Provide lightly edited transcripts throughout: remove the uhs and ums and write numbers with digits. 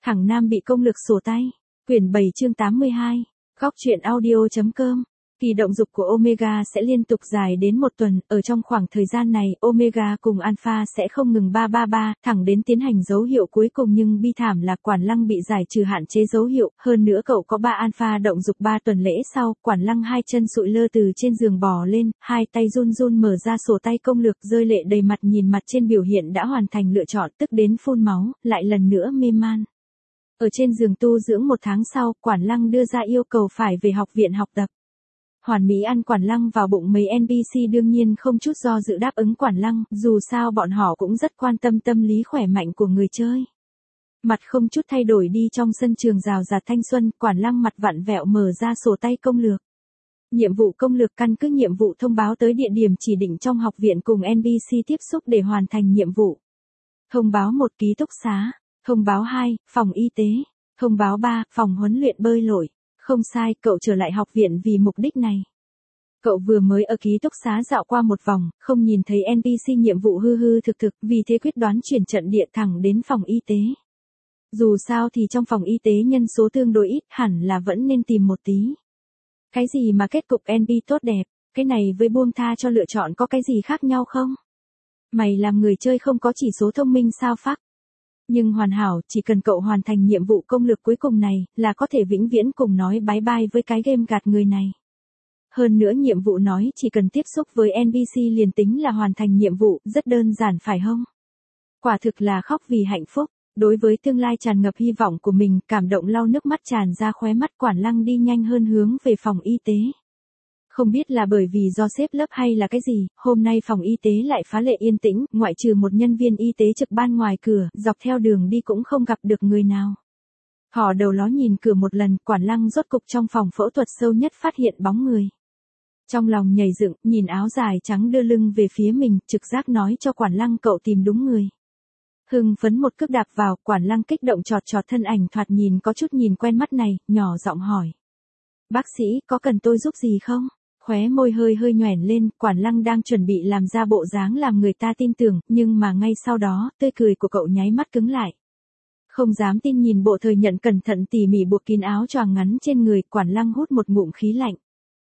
Thằng Nam bị công lực sổ tay. Quyển 7 chương 82. Góc truyện audio.com. Kỳ động dục của Omega sẽ liên tục dài đến một tuần, ở trong khoảng thời gian này, Omega cùng Alpha sẽ không ngừng 333, thẳng đến tiến hành dấu hiệu cuối cùng nhưng bi thảm là Quản Lăng bị giải trừ hạn chế dấu hiệu, hơn nữa cậu có 3 Alpha động dục 3 tuần lễ sau, Quản Lăng hai chân sụi lơ từ trên giường bò lên, hai tay run run mở ra sổ tay công lược rơi lệ đầy mặt nhìn mặt trên biểu hiện đã hoàn thành lựa chọn tức đến phun máu, lại lần nữa mê man. Ở trên giường tu dưỡng một tháng sau, Quản Lăng đưa ra yêu cầu phải về học viện học tập. Hoàn Mỹ ăn Quản Lăng vào bụng mấy NPC đương nhiên không chút do dự đáp ứng Quản Lăng, dù sao bọn họ cũng rất quan tâm tâm lý khỏe mạnh của người chơi. Mặt không chút thay đổi đi trong sân trường rào rạt thanh xuân, Quản Lăng mặt vặn vẹo mở ra sổ tay công lược. Nhiệm vụ công lược căn cứ nhiệm vụ thông báo tới địa điểm chỉ định trong học viện cùng NPC tiếp xúc để hoàn thành nhiệm vụ. Thông báo 1 ký túc xá. Thông báo 2, phòng y tế. Thông báo 3, phòng huấn luyện bơi lội. Không sai, cậu trở lại học viện vì mục đích này. Cậu vừa mới ở ký túc xá dạo qua một vòng, không nhìn thấy NPC nhiệm vụ hư hư thực thực, vì thế quyết đoán chuyển trận địa thẳng đến phòng y tế. Dù sao thì trong phòng y tế nhân số tương đối ít, hẳn là vẫn nên tìm một tí. Cái gì mà kết cục NP tốt đẹp, cái này với buông tha cho lựa chọn có cái gì khác nhau không? Mày làm người chơi không có chỉ số thông minh sao phắc? Nhưng hoàn hảo, chỉ cần cậu hoàn thành nhiệm vụ công lược cuối cùng này, là có thể vĩnh viễn cùng nói bye bye với cái game gạt người này. Hơn nữa nhiệm vụ nói chỉ cần tiếp xúc với NPC liền tính là hoàn thành nhiệm vụ, rất đơn giản phải không? Quả thực là khóc vì hạnh phúc, đối với tương lai tràn ngập hy vọng của mình, cảm động lau nước mắt tràn ra khóe mắt Quản Lăng đi nhanh hơn hướng về phòng y tế. Không biết là bởi vì do xếp lớp hay là cái gì, hôm nay phòng y tế lại phá lệ yên tĩnh, ngoại trừ một nhân viên y tế trực ban ngoài cửa, dọc theo đường đi cũng không gặp được người nào. Họ đầu ló nhìn cửa một lần, Quản Lăng rốt cục trong phòng phẫu thuật sâu nhất phát hiện bóng người. Trong lòng nhảy dựng, nhìn áo dài trắng đưa lưng về phía mình, trực giác nói cho Quản Lăng cậu tìm đúng người. Hưng phấn một cước đạp vào, Quản Lăng kích động chọt chọt thân ảnh thoạt nhìn có chút nhìn quen mắt này, nhỏ giọng hỏi. Bác sĩ, có cần tôi giúp gì không? Khóe môi hơi hơi nhoẻn lên, Quản Lăng đang chuẩn bị làm ra bộ dáng làm người ta tin tưởng, nhưng mà ngay sau đó, tươi cười của cậu nháy mắt cứng lại. Không dám tin nhìn bộ thời nhận cẩn thận tỉ mỉ buộc kín áo choàng ngắn trên người, Quản Lăng hút một ngụm khí lạnh.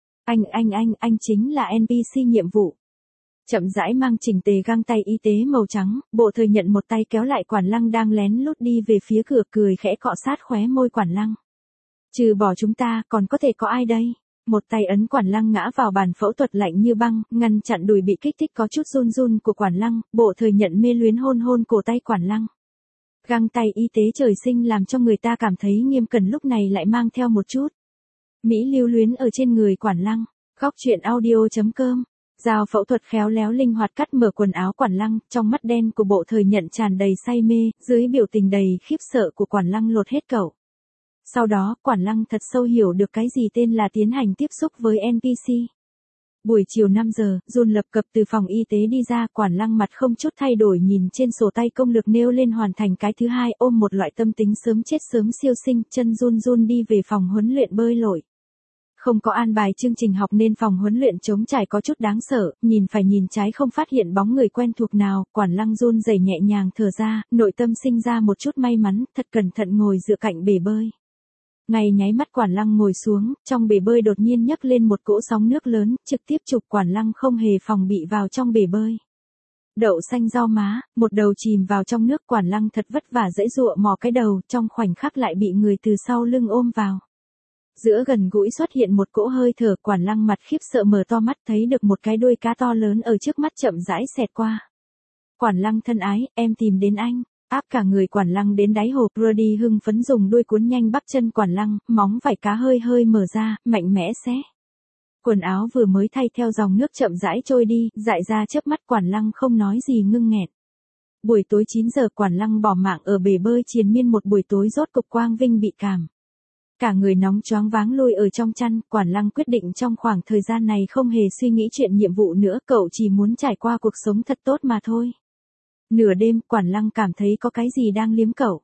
Anh chính là NPC nhiệm vụ. Chậm rãi mang chỉnh tề găng tay y tế màu trắng, bộ thời nhận một tay kéo lại Quản Lăng đang lén lút đi về phía cửa cười khẽ cọ sát khóe môi Quản Lăng. Trừ bỏ chúng ta, còn có thể có ai đây? Một tay ấn Quản Lăng ngã vào bàn phẫu thuật lạnh như băng, ngăn chặn đùi bị kích thích có chút run run của Quản Lăng, bộ thời nhận mê luyến hôn hôn cổ tay Quản Lăng. Găng tay y tế trời sinh làm cho người ta cảm thấy nghiêm cẩn lúc này lại mang theo một chút mỹ lưu luyến ở trên người Quản Lăng. Góc truyện audio.com. Dao phẫu thuật khéo léo linh hoạt cắt mở quần áo Quản Lăng, trong mắt đen của bộ thời nhận tràn đầy say mê, dưới biểu tình đầy khiếp sợ của Quản Lăng lột hết cậu. Sau đó, Quản Lăng thật sâu hiểu được cái gì tên là tiến hành tiếp xúc với NPC. Buổi chiều 5 giờ, Jun lập cập từ phòng y tế đi ra, Quản Lăng mặt không chút thay đổi nhìn trên sổ tay công lược nêu lên hoàn thành cái thứ hai, ôm một loại tâm tính sớm chết sớm siêu sinh, chân run run đi về phòng huấn luyện bơi lội. Không có an bài chương trình học nên phòng huấn luyện trống trải có chút đáng sợ, nhìn phải nhìn trái không phát hiện bóng người quen thuộc nào, Quản Lăng run rẩy nhẹ nhàng thở ra, nội tâm sinh ra một chút may mắn, thật cẩn thận ngồi dựa cạnh bể bơi. Ngay nháy mắt Quản Lăng ngồi xuống, trong bể bơi đột nhiên nhấc lên một cỗ sóng nước lớn, trực tiếp chụp Quản Lăng không hề phòng bị vào trong bể bơi. Đậu xanh rau má, một đầu chìm vào trong nước, Quản Lăng thật vất vả giãy giụa mò cái đầu, trong khoảnh khắc lại bị người từ sau lưng ôm vào. Giữa gần gũi xuất hiện một cỗ hơi thở, Quản Lăng mặt khiếp sợ mở to mắt thấy được một cái đuôi cá to lớn ở trước mắt chậm rãi xẹt qua. Quản Lăng thân ái, em tìm đến anh. Áp cả người Quản Lăng đến đáy hồ, Brody hưng phấn dùng đuôi cuốn nhanh bắp chân Quản Lăng, móng vảy cá hơi hơi mở ra, mạnh mẽ xé. Quần áo vừa mới thay theo dòng nước chậm rãi trôi đi, dại ra chớp mắt Quản Lăng không nói gì ngưng nghẹn. Buổi tối 9 giờ Quản Lăng bỏ mạng ở bể bơi triền miên một buổi tối rốt cục quang vinh bị cảm. Cả người nóng choáng váng lôi ở trong chăn, Quản Lăng quyết định trong khoảng thời gian này không hề suy nghĩ chuyện nhiệm vụ nữa, cậu chỉ muốn trải qua cuộc sống thật tốt mà thôi. Nửa đêm, Quản Lăng cảm thấy có cái gì đang liếm cậu.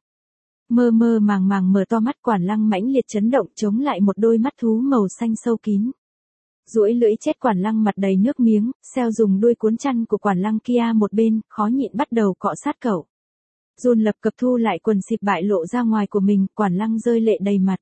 Mơ mơ màng màng mở to mắt, Quản Lăng mãnh liệt chấn động chống lại một đôi mắt thú màu xanh sâu kín. Duỗi lưỡi chết, Quản Lăng mặt đầy nước miếng, xeo dùng đuôi cuốn chăn của Quản Lăng kia một bên, khó nhịn bắt đầu cọ sát cậu. Jun lập cập thu lại quần xịp bại lộ ra ngoài của mình, Quản Lăng rơi lệ đầy mặt.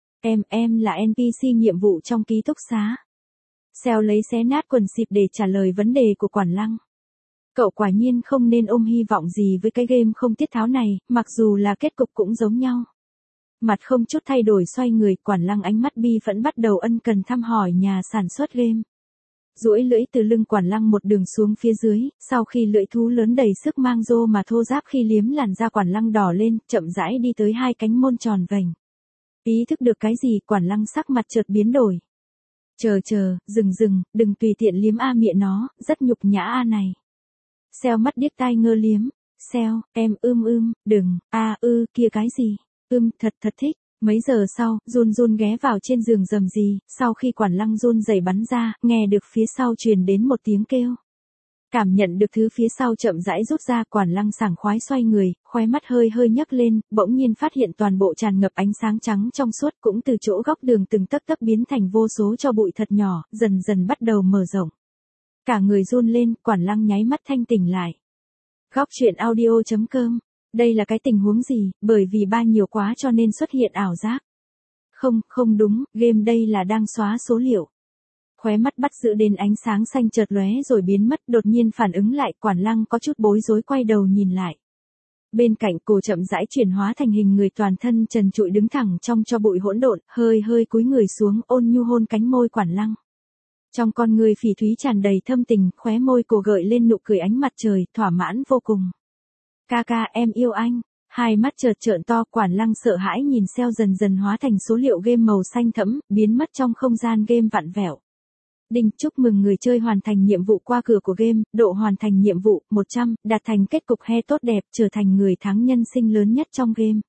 Em là NPC nhiệm vụ trong ký túc xá. Seo lấy xé nát quần xịp để trả lời vấn đề của Quản Lăng. Cậu quả nhiên không nên ôm hy vọng gì với cái game không tiết tháo này, mặc dù là kết cục cũng giống nhau. Mặt không chút thay đổi xoay người, Quản Lăng ánh mắt bi phẫn bắt đầu ân cần thăm hỏi nhà sản xuất game. Duỗi lưỡi từ lưng Quản Lăng một đường xuống phía dưới, sau khi lưỡi thú lớn đầy sức mang rô mà thô ráp khi liếm làn da Quản Lăng đỏ lên, chậm rãi đi tới hai cánh môn tròn vành. Ý thức được cái gì, Quản Lăng sắc mặt chợt biến đổi. Chờ, dừng, đừng tùy tiện liếm a miệng nó, rất nhục nhã a này. Seo mắt điếc tai ngơ liếm. Seo, em đừng, kia cái gì? Thật thích. Mấy giờ sau, Jun ghé vào trên giường rầm rì, sau khi Quản Lăng run rẩy bắn ra, nghe được phía sau truyền đến một tiếng kêu. Cảm nhận được thứ phía sau chậm rãi rút ra, Quản Lăng sảng khoái xoay người, khóe mắt hơi nhấc lên, bỗng nhiên phát hiện toàn bộ tràn ngập ánh sáng trắng trong suốt, cũng từ chỗ góc đường từng tấc biến thành vô số tro bụi thật nhỏ, dần bắt đầu mở rộng. Cả người run lên, Quản Lăng nháy mắt thanh tỉnh lại. Góc truyện audio.com. Đây là cái tình huống gì, bởi vì ba nhiều quá cho nên xuất hiện ảo giác. Không đúng, game đây là đang xóa số liệu. Khóe mắt bắt giữ đến ánh sáng xanh chợt lóe rồi biến mất, đột nhiên phản ứng lại, Quản Lăng có chút bối rối quay đầu nhìn lại. Bên cạnh cô chậm rãi chuyển hóa thành hình người toàn thân trần trụi đứng thẳng trong tro bụi hỗn độn, hơi cúi người xuống, ôn nhu hôn cánh môi Quản Lăng. Trong con người phỉ thúy tràn đầy thâm tình, khóe môi cô gợi lên nụ cười ánh mặt trời, thỏa mãn vô cùng. Ca, em yêu anh. Hai mắt chợt trợn to, Quản Lăng sợ hãi nhìn Seo dần hóa thành số liệu game màu xanh thẫm, biến mất trong không gian game vặn vẹo. Đinh, chúc mừng người chơi hoàn thành nhiệm vụ qua cửa của game, độ hoàn thành nhiệm vụ 100, đạt thành kết cục he tốt đẹp, trở thành người thắng nhân sinh lớn nhất trong game.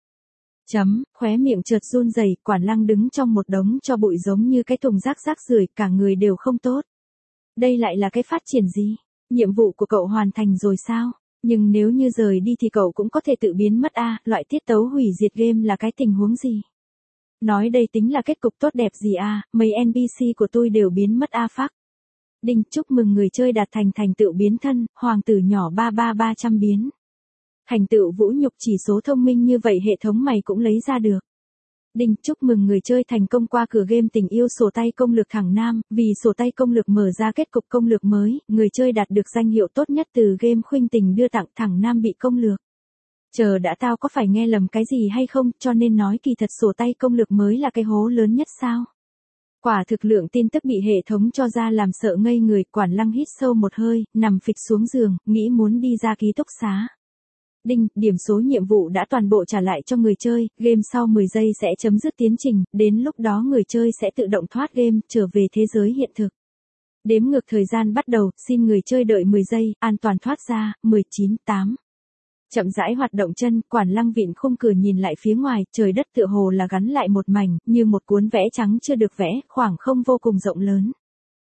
Khóe miệng chợt run rẩy, Quản Lăng đứng trong một đống tro bụi giống như cái thùng rác rưởi, cả người đều không tốt. Đây lại là cái phát triển gì? Nhiệm vụ của cậu hoàn thành rồi sao? Nhưng nếu như rời đi thì cậu cũng có thể tự biến mất a, loại tiết tấu hủy diệt game là cái tình huống gì? Nói đây tính là kết cục tốt đẹp gì a, mấy NPC của tôi đều biến mất a phắc. Đinh, chúc mừng người chơi đạt thành tựu biến thân, hoàng tử nhỏ 33300 biến. Thành tựu vũ nhục chỉ số thông minh như vậy hệ thống mày cũng lấy ra được. Đinh, chúc mừng người chơi thành công qua cửa game tình yêu sổ tay công lược thẳng nam, vì sổ tay công lược mở ra kết cục công lược mới, người chơi đạt được danh hiệu tốt nhất từ game khuynh tình đưa tặng thẳng nam bị công lược. Chờ đã, tao có phải nghe lầm cái gì hay không, cho nên nói kỳ thật sổ tay công lược mới là cái hố lớn nhất sao? Quả thực lượng tin tức bị hệ thống cho ra làm sợ ngây người, Quản Lăng hít sâu một hơi, nằm phịch xuống giường, nghĩ muốn đi ra ký túc xá. Đinh, điểm số nhiệm vụ đã toàn bộ trả lại cho người chơi, game sau 10 giây sẽ chấm dứt tiến trình, đến lúc đó người chơi sẽ tự động thoát game, trở về thế giới hiện thực. Đếm ngược thời gian bắt đầu, xin người chơi đợi 10 giây, an toàn thoát ra, 19, 8. Chậm rãi hoạt động chân, Quản Lăng vịn khung cửa nhìn lại phía ngoài, trời đất tựa hồ là gắn lại một mảnh, như một cuốn vẽ trắng chưa được vẽ, khoảng không vô cùng rộng lớn.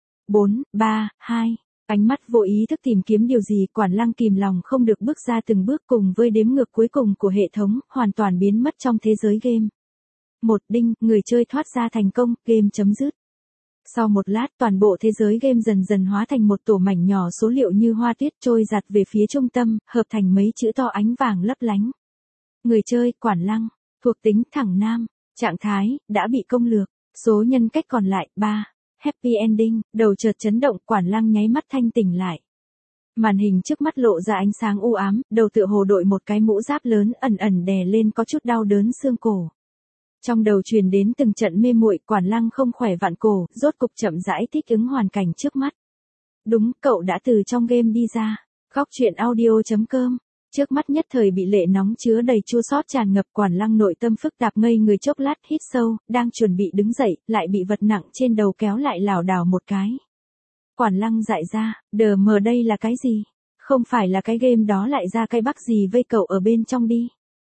4, 3, 2. Ánh mắt vô ý thức tìm kiếm điều gì, Quản Lăng kìm lòng không được bước ra từng bước cùng với đếm ngược cuối cùng của hệ thống, hoàn toàn biến mất trong thế giới game. Một, đinh, người chơi thoát ra thành công, game chấm dứt. Sau một lát, toàn bộ thế giới game dần hóa thành một tổ mảnh nhỏ số liệu như hoa tuyết trôi giạt về phía trung tâm, hợp thành mấy chữ to ánh vàng lấp lánh. Người chơi, Quản Lăng. Thuộc tính, thẳng nam. Trạng thái, đã bị công lược. Số nhân cách còn lại, 3. Happy ending, đầu chợt chấn động, Quản Lăng nháy mắt thanh tỉnh lại. Màn hình trước mắt lộ ra ánh sáng u ám, đầu tựa hồ đội một cái mũ giáp lớn, ẩn đè lên có chút đau đớn xương cổ. Trong đầu truyền đến từng trận mê muội, Quản Lăng không khỏe vặn cổ, rốt cục chậm rãi thích ứng hoàn cảnh trước mắt. Đúng, cậu đã từ trong game đi ra. Góc truyện audio.com. Trước mắt nhất thời bị lệ nóng chứa đầy chua xót tràn ngập, Quản Lăng nội tâm phức tạp ngây người chốc lát, hít sâu, đang chuẩn bị đứng dậy, lại bị vật nặng trên đầu kéo lại lảo đảo một cái. Quản Lăng dại ra, đờ mờ đây là cái gì? Không phải là cái game đó lại ra cái bug gì vây cậu ở bên trong đi.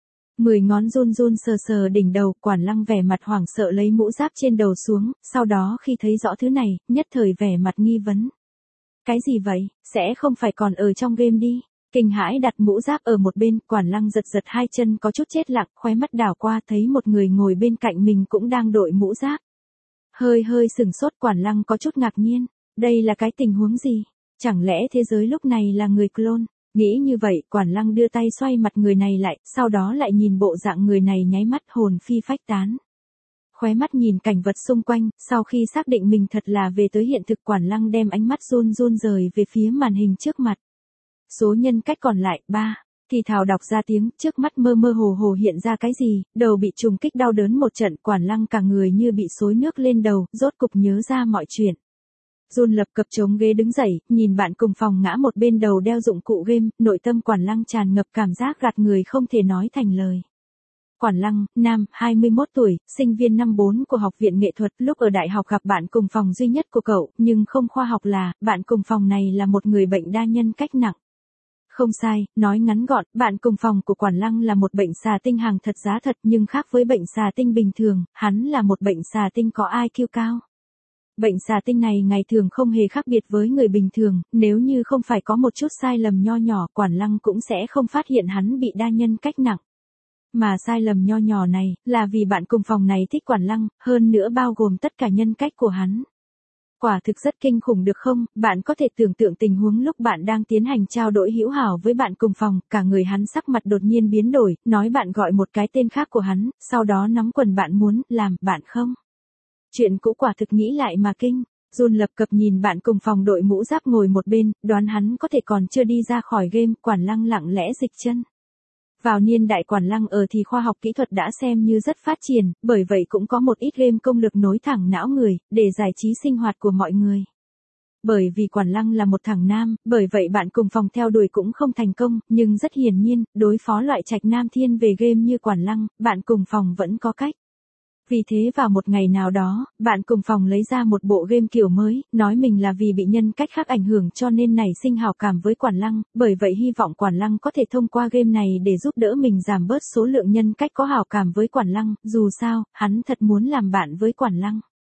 10 ngón run sờ đỉnh đầu, Quản Lăng vẻ mặt hoảng sợ lấy mũ giáp trên đầu xuống, sau đó khi thấy rõ thứ này, nhất thời vẻ mặt nghi vấn. Cái gì vậy, sẽ không phải còn ở trong game đi. Kinh hãi đặt mũ giáp ở một bên, Quản Lăng giật hai chân có chút chết lặng, khóe mắt đảo qua thấy một người ngồi bên cạnh mình cũng đang đội mũ giáp. Hơi sửng sốt, Quản Lăng có chút ngạc nhiên, đây là cái tình huống gì? Chẳng lẽ thế giới lúc này là người clone? Nghĩ như vậy, Quản Lăng đưa tay xoay mặt người này lại, sau đó lại nhìn bộ dạng người này nháy mắt hồn phi phách tán. Khóe mắt nhìn cảnh vật xung quanh, sau khi xác định mình thật là về tới hiện thực, Quản Lăng đem ánh mắt run run rời về phía màn hình trước mặt. Số nhân cách còn lại, 3. Thì thào đọc ra tiếng, trước mắt mơ mơ hồ hồ hiện ra cái gì, đầu bị trùng kích đau đớn một trận, Quản Lăng cả người như bị xối nước lên đầu, rốt cục nhớ ra mọi chuyện. Run lập cập chống ghế đứng dậy, nhìn bạn cùng phòng ngã một bên đầu đeo dụng cụ game, nội tâm Quản Lăng tràn ngập cảm giác gạt người không thể nói thành lời. Quản Lăng, nam, 21 tuổi, sinh viên năm 4 của Học viện Nghệ thuật, lúc ở đại học gặp bạn cùng phòng duy nhất của cậu, nhưng không khoa học là, bạn cùng phòng này là một người bệnh đa nhân cách nặng. Không sai, nói ngắn gọn, bạn cùng phòng của Quản Lăng là một bệnh xà tinh hàng thật giá thật, nhưng khác với bệnh xà tinh bình thường, hắn là một bệnh xà tinh có IQ cao. Bệnh xà tinh này ngày thường không hề khác biệt với người bình thường, nếu như không phải có một chút sai lầm nho nhỏ, Quản Lăng cũng sẽ không phát hiện hắn bị đa nhân cách nặng. Mà sai lầm nho nhỏ này, là vì bạn cùng phòng này thích Quản Lăng, hơn nữa bao gồm tất cả nhân cách của hắn. Quả thực rất kinh khủng được không, bạn có thể tưởng tượng tình huống lúc bạn đang tiến hành trao đổi hữu hảo với bạn cùng phòng, cả người hắn sắc mặt đột nhiên biến đổi, nói bạn gọi một cái tên khác của hắn, sau đó nắm quần bạn muốn làm, bạn không. Chuyện cũ quả thực nghĩ lại mà kinh. Jun lập cập nhìn bạn cùng phòng đội mũ giáp ngồi một bên, đoán hắn có thể còn chưa đi ra khỏi game, Quản Lăng lặng lẽ dịch chân. Vào niên đại Quản Lăng ở thì khoa học kỹ thuật đã xem như rất phát triển, bởi vậy cũng có một ít game công lực nối thẳng não người, để giải trí sinh hoạt của mọi người. Bởi vì Quản Lăng là một thằng nam, bởi vậy bạn cùng phòng theo đuổi cũng không thành công, nhưng rất hiển nhiên, đối phó loại trạch nam thiên về game như Quản Lăng, bạn cùng phòng vẫn có cách. Vì thế vào một ngày nào đó, bạn cùng phòng lấy ra một bộ game kiểu mới, nói mình là vì bị nhân cách khác ảnh hưởng cho nên nảy sinh hảo cảm với Quản Lăng, bởi vậy hy vọng Quản Lăng có thể thông qua game này để giúp đỡ mình giảm bớt số lượng nhân cách có hảo cảm với Quản Lăng, dù sao, hắn thật muốn làm bạn với Quản Lăng.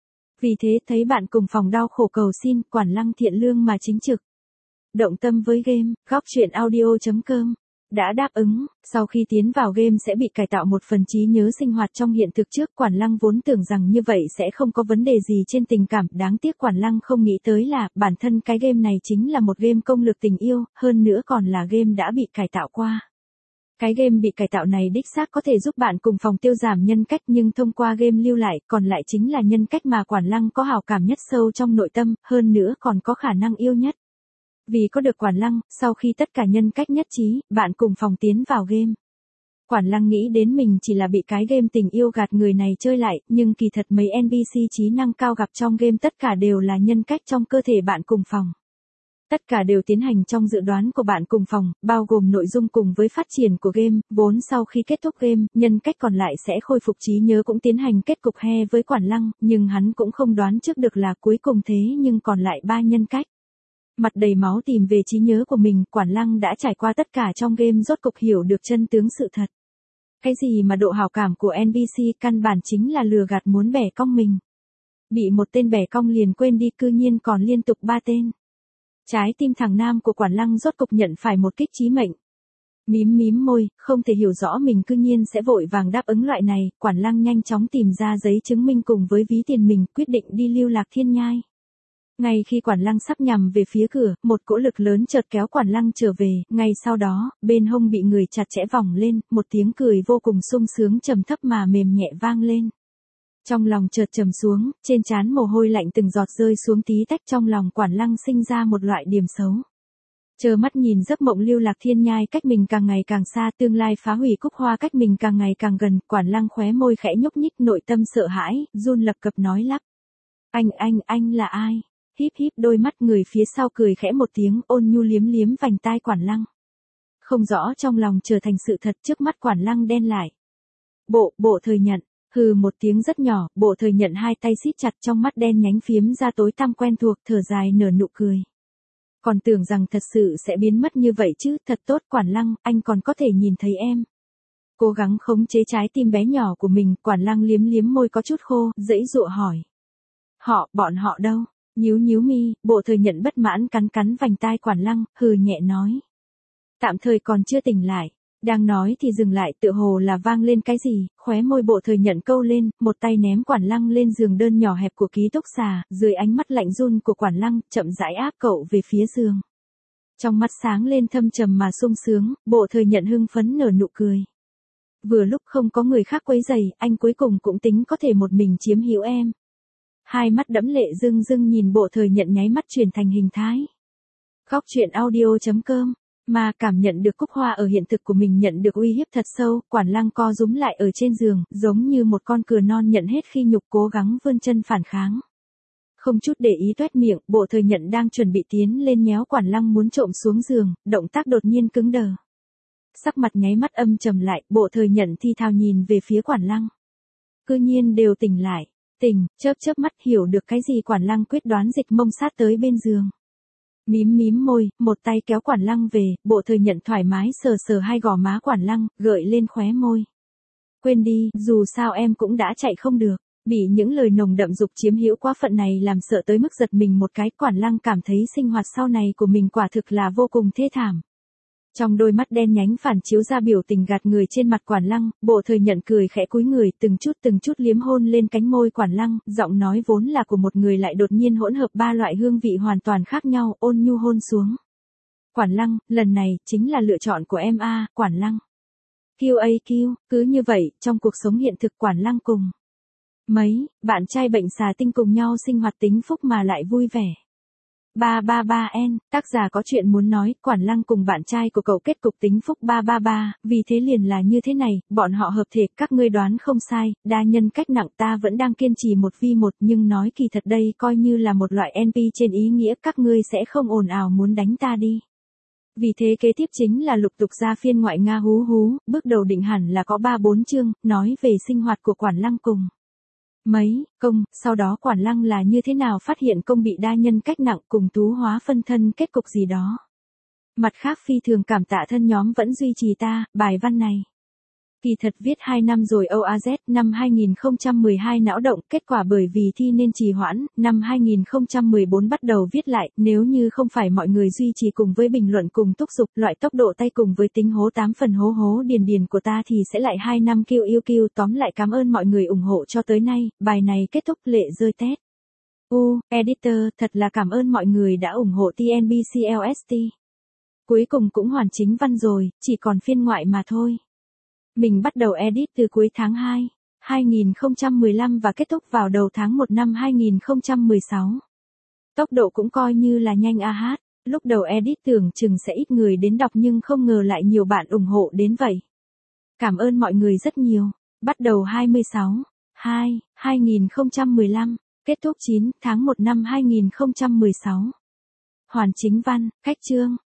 Vì thế thấy bạn cùng phòng đau khổ cầu xin, Quản Lăng thiện lương mà chính trực. Động tâm với game, góc truyện audio.com đã đáp ứng, sau khi tiến vào game sẽ bị cải tạo một phần trí nhớ sinh hoạt trong hiện thực trước. Quản Lăng vốn tưởng rằng như vậy sẽ không có vấn đề gì trên tình cảm, đáng tiếc Quản Lăng không nghĩ tới là, bản thân cái game này chính là một game công lực tình yêu, hơn nữa còn là game đã bị cải tạo qua. Cái game bị cải tạo này đích xác có thể giúp bạn cùng phòng tiêu giảm nhân cách, nhưng thông qua game lưu lại, còn lại chính là nhân cách mà Quản Lăng có hảo cảm nhất sâu trong nội tâm, hơn nữa còn có khả năng yêu nhất. Vì có được Quản Lăng, sau khi tất cả nhân cách nhất trí, bạn cùng phòng tiến vào game. Quản Lăng nghĩ đến mình chỉ là bị cái game tình yêu gạt người này chơi lại, nhưng kỳ thật mấy NPC trí năng cao gặp trong game tất cả đều là nhân cách trong cơ thể bạn cùng phòng. Tất cả đều tiến hành trong dự đoán của bạn cùng phòng, bao gồm nội dung cùng với phát triển của game, vốn sau khi kết thúc game, nhân cách còn lại sẽ khôi phục trí nhớ cũng tiến hành kết cục he với Quản Lăng, nhưng hắn cũng không đoán trước được là cuối cùng thế nhưng còn lại 3 nhân cách. Mặt đầy máu tìm về trí nhớ của mình, Quản Lăng đã trải qua tất cả trong game rốt cục hiểu được chân tướng sự thật. Cái gì mà độ hảo cảm của NPC căn bản chính là lừa gạt muốn bẻ cong mình. Bị một tên bẻ cong liền quên đi, cư nhiên còn liên tục 3 tên. Trái tim thằng nam của Quản Lăng rốt cục nhận phải một kích chí mệnh. Mím môi, không thể hiểu rõ mình cư nhiên sẽ vội vàng đáp ứng loại này, Quản Lăng nhanh chóng tìm ra giấy chứng minh cùng với ví tiền mình, quyết định đi lưu lạc thiên nhai. Ngay khi Quản Lăng sắp nhằm về phía cửa, một cỗ lực lớn chợt kéo Quản Lăng trở về, ngay sau đó, bên hông bị người chặt chẽ vòng lên, một tiếng cười vô cùng sung sướng trầm thấp mà mềm nhẹ vang lên. Trong lòng chợt trầm xuống, trên trán mồ hôi lạnh từng giọt rơi xuống tí tách, trong lòng Quản Lăng sinh ra một loại điềm xấu. Chờ mắt nhìn giấc mộng lưu lạc thiên nhai cách mình càng ngày càng xa, tương lai phá hủy cúc hoa cách mình càng ngày càng gần, Quản Lăng khóe môi khẽ nhúc nhích, nội tâm sợ hãi, run lập cập nói lắp. Anh là ai? Híp đôi mắt, người phía sau cười khẽ một tiếng, ôn nhu liếm vành tai Quản Lăng. Không rõ trong lòng trở thành sự thật, trước mắt Quản Lăng đen lại. Bộ thời nhận, hừ một tiếng rất nhỏ, Bộ thời nhận hai tay siết chặt, trong mắt đen nhánh phiếm ra tối tăm quen thuộc, thở dài nở nụ cười. Còn tưởng rằng thật sự sẽ biến mất như vậy chứ, thật tốt Quản Lăng, anh còn có thể nhìn thấy em. Cố gắng khống chế trái tim bé nhỏ của mình, Quản Lăng liếm môi có chút khô, dãy dụa hỏi. Bọn họ đâu? Nhíu mi, Bộ thời nhận bất mãn cắn vành tai Quản Lăng, hừ nhẹ nói. Tạm thời còn chưa tỉnh lại. Đang nói thì dừng lại, tựa hồ là vang lên cái gì, khóe môi Bộ thời nhận câu lên, một tay ném Quản Lăng lên giường đơn nhỏ hẹp của ký túc xà, dưới ánh mắt lạnh run của Quản Lăng, chậm rãi áp cậu về phía giường. Trong mắt sáng lên thâm trầm mà sung sướng, Bộ Thời Nhận hưng phấn nở nụ cười. Vừa lúc không có người khác quấy rầy, anh cuối cùng cũng tính có thể một mình chiếm hữu em. Hai mắt đẫm lệ rưng rưng nhìn Bộ Thời Nhận nháy mắt chuyển thành hình thái. Góc truyện audio.com. Mà cảm nhận được Cúc Hoa ở hiện thực của mình nhận được uy hiếp thật sâu, Quản Lăng co rúm lại ở trên giường, giống như một con cừu non nhận hết khi nhục cố gắng vươn chân phản kháng. Không chút để ý toét miệng, Bộ Thời Nhận đang chuẩn bị tiến lên nhéo Quản Lăng muốn trộm xuống giường, động tác đột nhiên cứng đờ. Sắc mặt nháy mắt âm trầm lại, Bộ Thời Nhận thi thào nhìn về phía Quản Lăng. Cư nhiên đều tỉnh lại, chớp chớp mắt hiểu được cái gì. Quản Lăng quyết đoán dịch mông sát tới bên giường. Mím môi, một tay kéo Quản Lăng về, Bộ Thời Nhận thoải mái sờ sờ hai gò má Quản Lăng, gợi lên khóe môi. Quên đi, dù sao em cũng đã chạy không được. Bị những lời nồng đậm dục chiếm hữu quá phận này làm sợ tới mức giật mình một cái. Quản Lăng cảm thấy sinh hoạt sau này của mình quả thực là vô cùng thê thảm. Trong đôi mắt đen nhánh phản chiếu ra biểu tình gạt người trên mặt Quản Lăng, Bộ Thời Nhận cười khẽ cúi người từng chút liếm hôn lên cánh môi Quản Lăng, giọng nói vốn là của một người lại đột nhiên hỗn hợp ba loại hương vị hoàn toàn khác nhau, ôn nhu hôn xuống. Quản Lăng, lần này chính là lựa chọn của em a, Quản Lăng. QAQ, cứ như vậy, trong cuộc sống hiện thực Quản Lăng cùng mấy bạn trai bệnh xà tinh cùng nhau sinh hoạt tính phúc mà lại vui vẻ. 333N, tác giả có chuyện muốn nói, Quản Lăng cùng bạn trai của cậu kết cục tính phúc 333, vì thế liền là như thế này, bọn họ hợp thể, các ngươi đoán không sai, đa nhân cách nặng ta vẫn đang kiên trì 1v1 nhưng nói kỳ thật đây coi như là một loại NP trên ý nghĩa các ngươi sẽ không ồn ào muốn đánh ta đi. Vì thế kế tiếp chính là lục tục ra phiên ngoại Nga hú, bước đầu định hẳn là có 3-4 chương, nói về sinh hoạt của Quản Lăng cùng mấy công, sau đó Quản Lăng là như thế nào phát hiện công bị đa nhân cách nặng cùng tú hóa phân thân kết cục gì đó. Mặt khác phi thường cảm tạ thân nhóm vẫn duy trì ta, bài văn này. Kỳ thật viết 2 năm rồi OAZ, năm 2012 não động, kết quả bởi vì thi nên trì hoãn, năm 2014 bắt đầu viết lại, nếu như không phải mọi người duy trì cùng với bình luận cùng thúc giục, loại tốc độ tay cùng với tính hố 8 phần hố điền của ta thì sẽ lại 2 năm QQ, tóm lại cảm ơn mọi người ủng hộ cho tới nay, bài này kết thúc lệ rơi tét. Editor, thật là cảm ơn mọi người đã ủng hộ TNBCLST. Cuối cùng cũng hoàn chính văn rồi, chỉ còn phiên ngoại mà thôi. Mình bắt đầu edit từ cuối tháng 2, 2015 và kết thúc vào đầu tháng 1 năm 2016. Tốc độ cũng coi như là nhanh a hát, lúc đầu edit tưởng chừng sẽ ít người đến đọc nhưng không ngờ lại nhiều bạn ủng hộ đến vậy. Cảm ơn mọi người rất nhiều. Bắt đầu 26/2/2015, kết thúc 9 tháng 1 năm 2016. Hoàn chính văn, cách chương.